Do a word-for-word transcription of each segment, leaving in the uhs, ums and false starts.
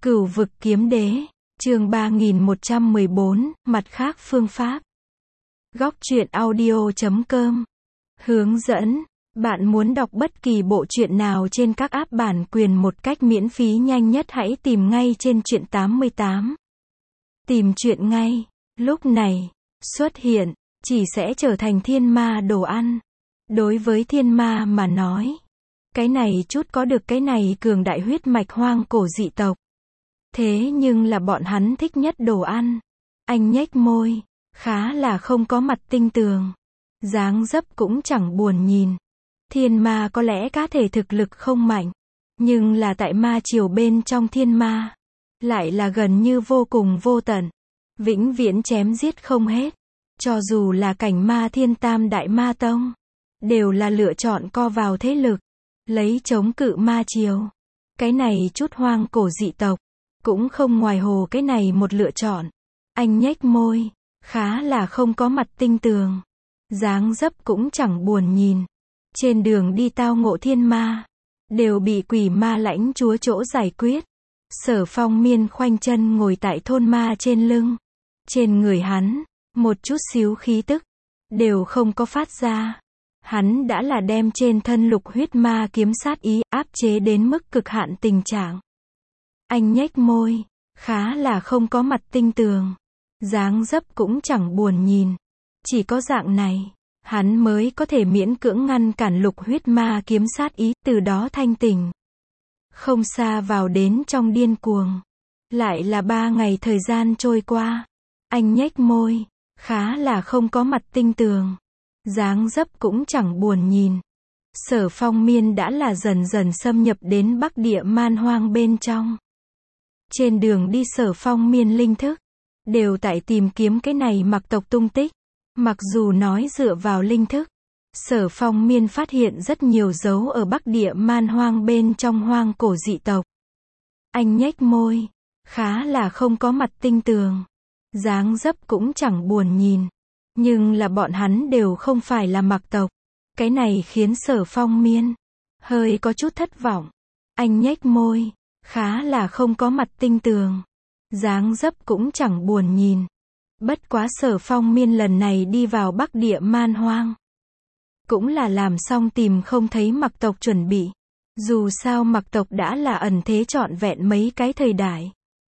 Cửu vực kiếm đế, chương ba nghìn một trăm mười bốn, mặt khác phương pháp. Góc truyện audio chấm com. Hướng dẫn, bạn muốn đọc bất kỳ bộ truyện nào trên các app bản quyền một cách miễn phí nhanh nhất hãy tìm ngay trên truyện tám mươi tám. Tìm truyện ngay, lúc này, xuất hiện, chỉ sẽ trở thành thiên ma đồ ăn. Đối với thiên ma mà nói, cái này chút có được cái này cường đại huyết mạch hoang cổ dị tộc. Thế nhưng là bọn hắn thích nhất đồ ăn. Anh nhếch môi, khá là không có mặt tinh tường. Dáng dấp cũng chẳng buồn nhìn. Thiên ma có lẽ cá thể thực lực không mạnh, nhưng là tại ma triều bên trong thiên ma, lại là gần như vô cùng vô tận, vĩnh viễn chém giết không hết. Cho dù là cảnh ma thiên tam đại ma tông, đều là lựa chọn co vào thế lực, lấy chống cự ma triều. Cái này chút hoang cổ dị tộc, cũng không ngoài hồ cái này một lựa chọn. Anh nhếch môi, khá là không có mặt tinh tường. Dáng dấp cũng chẳng buồn nhìn. Trên đường đi tao ngộ thiên ma, đều bị quỷ ma lãnh chúa chỗ giải quyết. Sở Phong miên khoanh chân ngồi tại thôn ma trên lưng. Trên người hắn, một chút xíu khí tức, đều không có phát ra. Hắn đã là đem trên thân lục huyết ma kiếm sát ý áp chế đến mức cực hạn tình trạng. Anh nhếch môi, khá là không có mặt tinh tường. Dáng dấp cũng chẳng buồn nhìn. Chỉ có dạng này, hắn mới có thể miễn cưỡng ngăn cản lục huyết ma kiếm sát ý, từ đó thanh tỉnh. Không xa vào đến trong điên cuồng. Lại là ba ngày thời gian trôi qua. Anh nhếch môi, khá là không có mặt tinh tường. Dáng dấp cũng chẳng buồn nhìn. Sở Phong miên đã là dần dần xâm nhập đến Bắc Địa man hoang bên trong. Trên đường đi Sở Phong miên linh thức, đều tại tìm kiếm cái này mặc tộc tung tích. Mặc dù nói dựa vào linh thức, Sở Phong miên phát hiện rất nhiều dấu ở Bắc Địa man hoang bên trong hoang cổ dị tộc. Anh nhếch môi, khá là không có mặt tinh tường. Dáng dấp cũng chẳng buồn nhìn. Nhưng là bọn hắn đều không phải là mặc tộc. Cái này khiến Sở Phong miên hơi có chút thất vọng. Anh nhếch môi, khá là không có mặt tinh tường. Dáng dấp cũng chẳng buồn nhìn. Bất quá Sở Phong miên lần này đi vào Bắc Địa man hoang, cũng là làm xong tìm không thấy mặc tộc chuẩn bị. Dù sao mặc tộc đã là ẩn thế trọn vẹn mấy cái thời đại.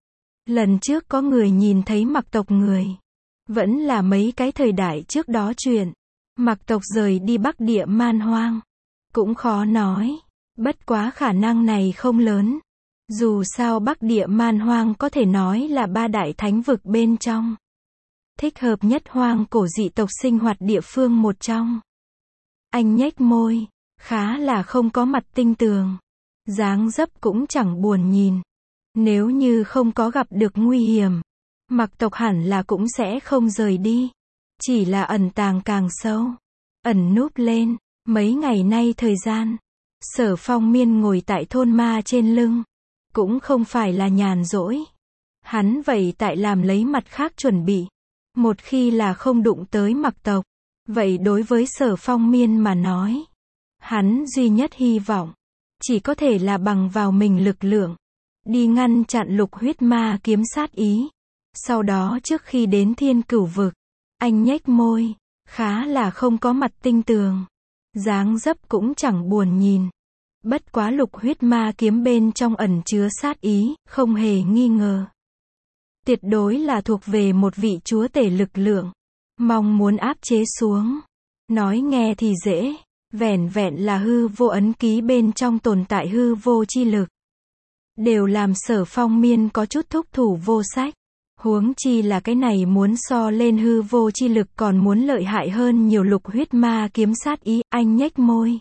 Lần trước có người nhìn thấy mặc tộc người, vẫn là mấy cái thời đại trước đó chuyện. Mặc tộc rời đi Bắc Địa man hoang, cũng khó nói. Bất quá khả năng này không lớn. Dù sao Bắc Địa man hoang có thể nói là ba đại thánh vực bên trong, thích hợp nhất hoang cổ dị tộc sinh hoạt địa phương một trong. Anh nhếch môi, khá là không có mặt tinh tường. Dáng dấp cũng chẳng buồn nhìn. Nếu như không có gặp được nguy hiểm, mặc tộc hẳn là cũng sẽ không rời đi. Chỉ là ẩn tàng càng sâu, ẩn núp lên. Mấy ngày nay thời gian, Sở Phong miên ngồi tại thôn ma trên lưng, cũng không phải là nhàn rỗi. Hắn vậy tại làm lấy mặt khác chuẩn bị. Một khi là không đụng tới mặc tộc, vậy đối với Sở Phong miên mà nói, hắn duy nhất hy vọng, chỉ có thể là bằng vào mình lực lượng, đi ngăn chặn lục huyết ma kiếm sát ý. Sau đó trước khi đến thiên cửu vực, anh nhếch môi, khá là không có mặt tinh tường. Dáng dấp cũng chẳng buồn nhìn. Bất quá lục huyết ma kiếm bên trong ẩn chứa sát ý, không hề nghi ngờ. Tuyệt đối là thuộc về một vị chúa tể lực lượng. Mong muốn áp chế xuống. Nói nghe thì dễ. Vẻn vẹn là hư vô ấn ký bên trong tồn tại hư vô chi lực, đều làm Sở Phong miên có chút thúc thủ vô sách. Huống chi là cái này muốn so lên hư vô chi lực còn muốn lợi hại hơn nhiều lục huyết ma kiếm sát ý. Anh nhếch môi,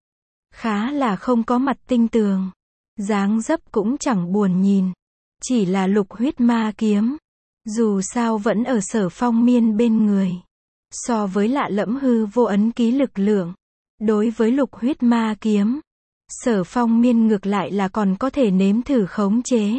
khá là không có mặt tinh tường. Dáng dấp cũng chẳng buồn nhìn. Chỉ là lục huyết ma kiếm, dù sao vẫn ở Sở Phong miên bên người. So với lạ lẫm hư vô ấn ký lực lượng, đối với lục huyết ma kiếm, Sở Phong miên ngược lại là còn có thể nếm thử khống chế.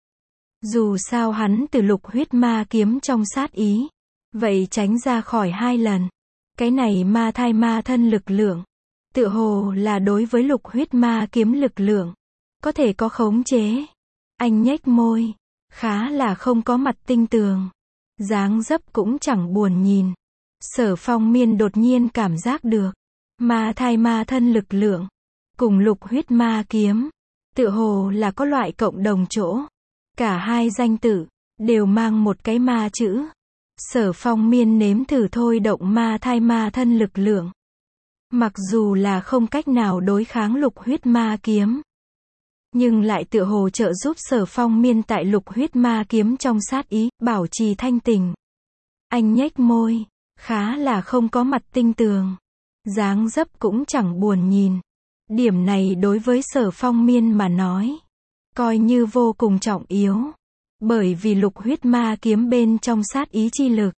Dù sao hắn từ lục huyết ma kiếm trong sát ý, vậy tránh ra khỏi hai lần. Cái này ma thai ma thân lực lượng, tựa hồ là đối với lục huyết ma kiếm lực lượng, có thể có khống chế. Anh nhếch môi. Khá là không có mặt tinh tường. Dáng dấp cũng chẳng buồn nhìn. Sở Phong Miên đột nhiên cảm giác được. Ma thai ma thân lực lượng. Cùng lục huyết ma kiếm. Tựa hồ là có loại cộng đồng chỗ. Cả hai danh tự. Đều mang một cái ma chữ. Sở Phong Miên nếm thử thôi động ma thai ma thân lực lượng. Mặc dù là không cách nào đối kháng lục huyết ma kiếm. Nhưng lại tựa hồ trợ giúp Sở Phong Miên tại lục huyết ma kiếm trong sát ý, bảo trì thanh tình. Anh nhếch môi. Khá là không có mặt tinh tường. Dáng dấp cũng chẳng buồn nhìn. Điểm này đối với Sở Phong Miên mà nói. Coi như vô cùng trọng yếu. Bởi vì lục huyết ma kiếm bên trong sát ý chi lực.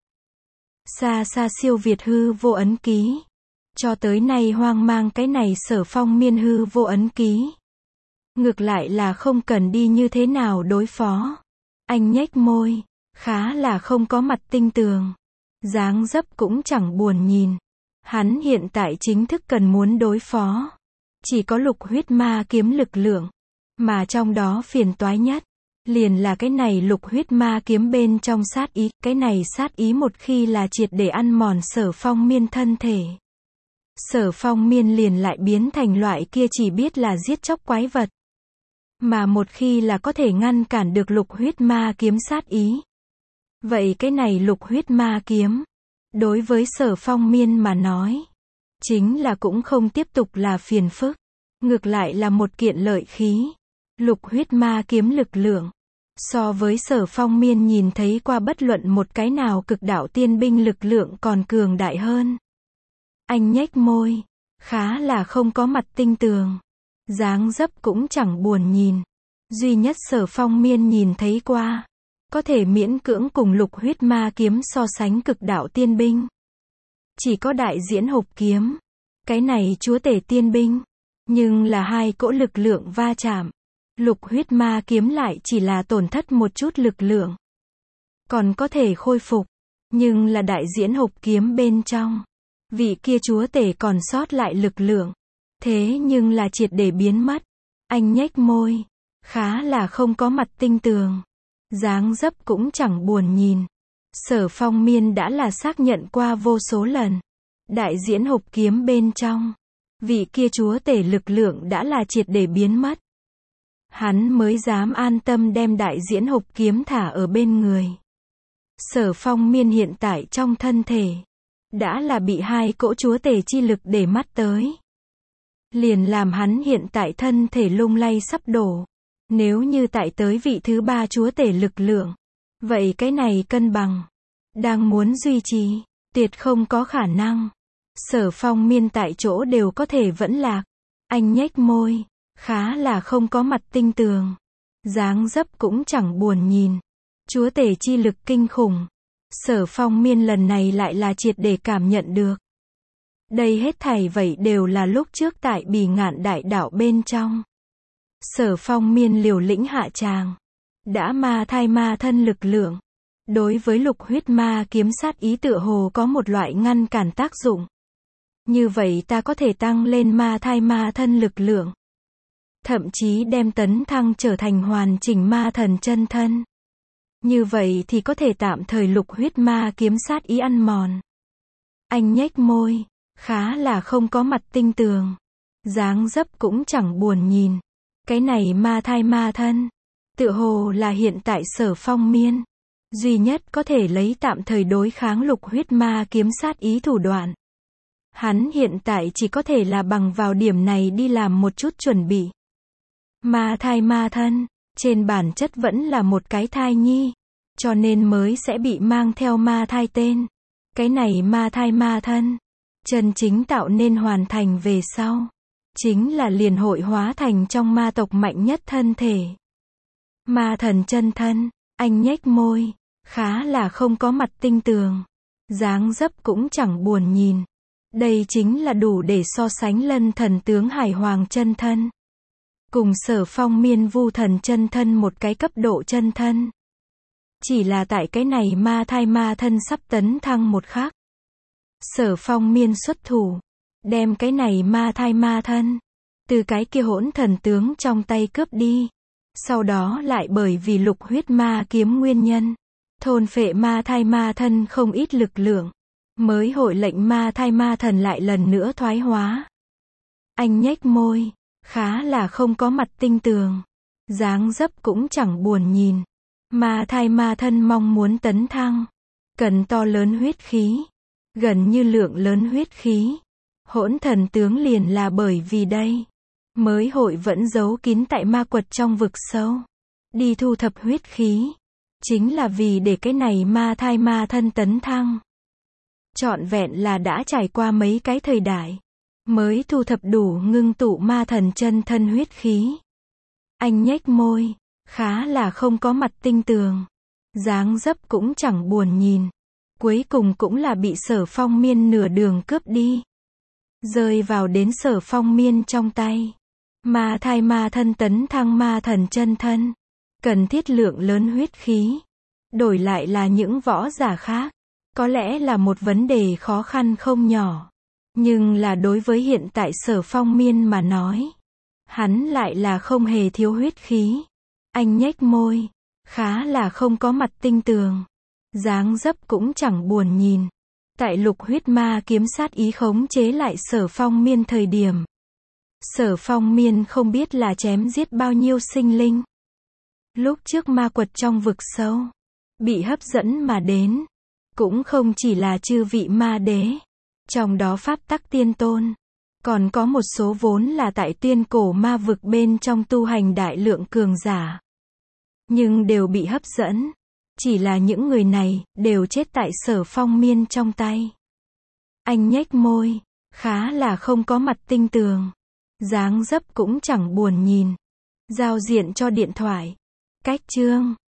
Xa xa siêu việt hư vô ấn ký. Cho tới nay hoang mang cái này Sở Phong Miên hư vô ấn ký. Ngược lại là không cần đi như thế nào đối phó. Anh nhếch môi. Khá là không có mặt tinh tường. Dáng dấp cũng chẳng buồn nhìn. Hắn hiện tại chính thức cần muốn đối phó. Chỉ có lục huyết ma kiếm lực lượng. Mà trong đó phiền toái nhất. Liền là cái này lục huyết ma kiếm bên trong sát ý. Cái này sát ý một khi là triệt để ăn mòn Sở Phong Miên thân thể. Sở Phong Miên liền lại biến thành loại kia chỉ biết là giết chóc quái vật. Mà một khi là có thể ngăn cản được lục huyết ma kiếm sát ý. Vậy cái này lục huyết ma kiếm. Đối với Sở Phong Miên mà nói. Chính là cũng không tiếp tục là phiền phức. Ngược lại là một kiện lợi khí. Lục huyết ma kiếm lực lượng. So với Sở Phong Miên nhìn thấy qua bất luận một cái nào cực đạo tiên binh lực lượng còn cường đại hơn. Anh nhếch môi. Khá là không có mặt tinh tường. Dáng dấp cũng chẳng buồn nhìn. Duy nhất Sở Phong Miên nhìn thấy qua. Có thể miễn cưỡng cùng lục huyết ma kiếm so sánh cực đạo tiên binh. Chỉ có đại diễn hộp kiếm. Cái này chúa tể tiên binh. Nhưng là hai cỗ lực lượng va chạm. Lục huyết ma kiếm lại chỉ là tổn thất một chút lực lượng. Còn có thể khôi phục. Nhưng là đại diễn hộp kiếm bên trong. Vị kia chúa tể còn sót lại lực lượng. Thế nhưng là triệt để biến mất. Anh nhếch môi. Khá là không có mặt tinh tường. Dáng dấp cũng chẳng buồn nhìn. Sở Phong Miên đã là xác nhận qua vô số lần. Đại diễn hộp kiếm bên trong. Vị kia chúa tể lực lượng đã là triệt để biến mất. Hắn mới dám an tâm đem đại diễn hộp kiếm thả ở bên người. Sở Phong Miên hiện tại trong thân thể. Đã là bị hai cỗ chúa tể chi lực để mắt tới. Liền làm hắn hiện tại thân thể lung lay sắp đổ. Nếu như tại tới vị thứ ba chúa tể lực lượng. Vậy cái này cân bằng. Đang muốn duy trì. Tuyệt không có khả năng. Sở Phong Miên tại chỗ đều có thể vẫn lạc. Anh nhếch môi. Khá là không có mặt tinh tường. Dáng dấp cũng chẳng buồn nhìn. Chúa tể chi lực kinh khủng. Sở Phong Miên lần này lại là triệt để cảm nhận được. Đây hết thảy vậy đều là lúc trước tại Bỉ Ngạn Đại Đảo bên trong. Sở Phong Miên liều lĩnh hạ tràng. Đã ma thai ma thân lực lượng. Đối với lục huyết ma kiếm sát ý tựa hồ có một loại ngăn cản tác dụng. Như vậy ta có thể tăng lên ma thai ma thân lực lượng. Thậm chí đem tấn thăng trở thành hoàn chỉnh ma thần chân thân. Như vậy thì có thể tạm thời lục huyết ma kiếm sát ý ăn mòn. Anh nhếch môi. Khá là không có mặt tinh tường. Dáng dấp cũng chẳng buồn nhìn. Cái này ma thai ma thân. Tựa hồ là hiện tại Sở Phong Miên. Duy nhất có thể lấy tạm thời đối kháng lục huyết ma kiếm sát ý thủ đoạn. Hắn hiện tại chỉ có thể là bằng vào điểm này đi làm một chút chuẩn bị. Ma thai ma thân. Trên bản chất vẫn là một cái thai nhi. Cho nên mới sẽ bị mang theo ma thai tên. Cái này ma thai ma thân. Chân chính tạo nên hoàn thành về sau. Chính là liền hội hóa thành trong ma tộc mạnh nhất thân thể. Ma thần chân thân. Anh nhếch môi. Khá là không có mặt tinh tường. Dáng dấp cũng chẳng buồn nhìn. Đây chính là đủ để so sánh Lân thần tướng Hải Hoàng chân thân. Cùng Sở Phong Miên Vu thần chân thân một cái cấp độ chân thân. Chỉ là tại cái này ma thai ma thân sắp tấn thăng một khắc. Sở Phong Miên xuất thủ. Đem cái này ma thai ma thân. Từ cái kia hỗn thần tướng trong tay cướp đi. Sau đó lại bởi vì lục huyết ma kiếm nguyên nhân, thôn phệ ma thai ma thân không ít lực lượng, mới hội lệnh ma thai ma thần lại lần nữa thoái hóa. Anh nhếch môi, khá là không có mặt tinh tường, dáng dấp cũng chẳng buồn nhìn. Ma thai ma thân mong muốn tấn thăng, cần to lớn huyết khí, gần như lượng lớn huyết khí. Hỗn thần tướng liền là bởi vì đây, mới hội vẫn giấu kín tại ma quật trong vực sâu, đi thu thập huyết khí, chính là vì để cái này ma thai ma thân tấn thăng. Trọn vẹn là đã trải qua mấy cái thời đại, mới thu thập đủ ngưng tụ ma thần chân thân huyết khí. Anh nhếch môi, khá là không có mặt tinh tường, dáng dấp cũng chẳng buồn nhìn. Cuối cùng cũng là bị Sở Phong Miên nửa đường cướp đi, rơi vào đến Sở Phong Miên trong tay. Ma thai ma thân tấn thăng ma thần chân thân, cần thiết lượng lớn huyết khí, đổi lại là những võ giả khác, có lẽ là một vấn đề khó khăn không nhỏ. Nhưng là đối với hiện tại Sở Phong Miên mà nói, hắn lại là không hề thiếu huyết khí. Anh nhếch môi, khá là không có mặt tinh tường, dáng dấp cũng chẳng buồn nhìn. Tại lục huyết ma kiếm sát ý khống chế lại Sở Phong Miên thời điểm, Sở Phong Miên không biết là chém giết bao nhiêu sinh linh. Lúc trước ma quật trong vực sâu, bị hấp dẫn mà đến, cũng không chỉ là chư vị ma đế, trong đó pháp tắc tiên tôn, còn có một số vốn là tại tuyên cổ ma vực bên trong tu hành đại lượng cường giả. Nhưng đều bị hấp dẫn, chỉ là những người này, đều chết tại Sở Phong Miên trong tay. Anh nhếch môi, khá là không có mặt tinh tường, dáng dấp cũng chẳng buồn nhìn. Giao diện cho điện thoại. Cách chương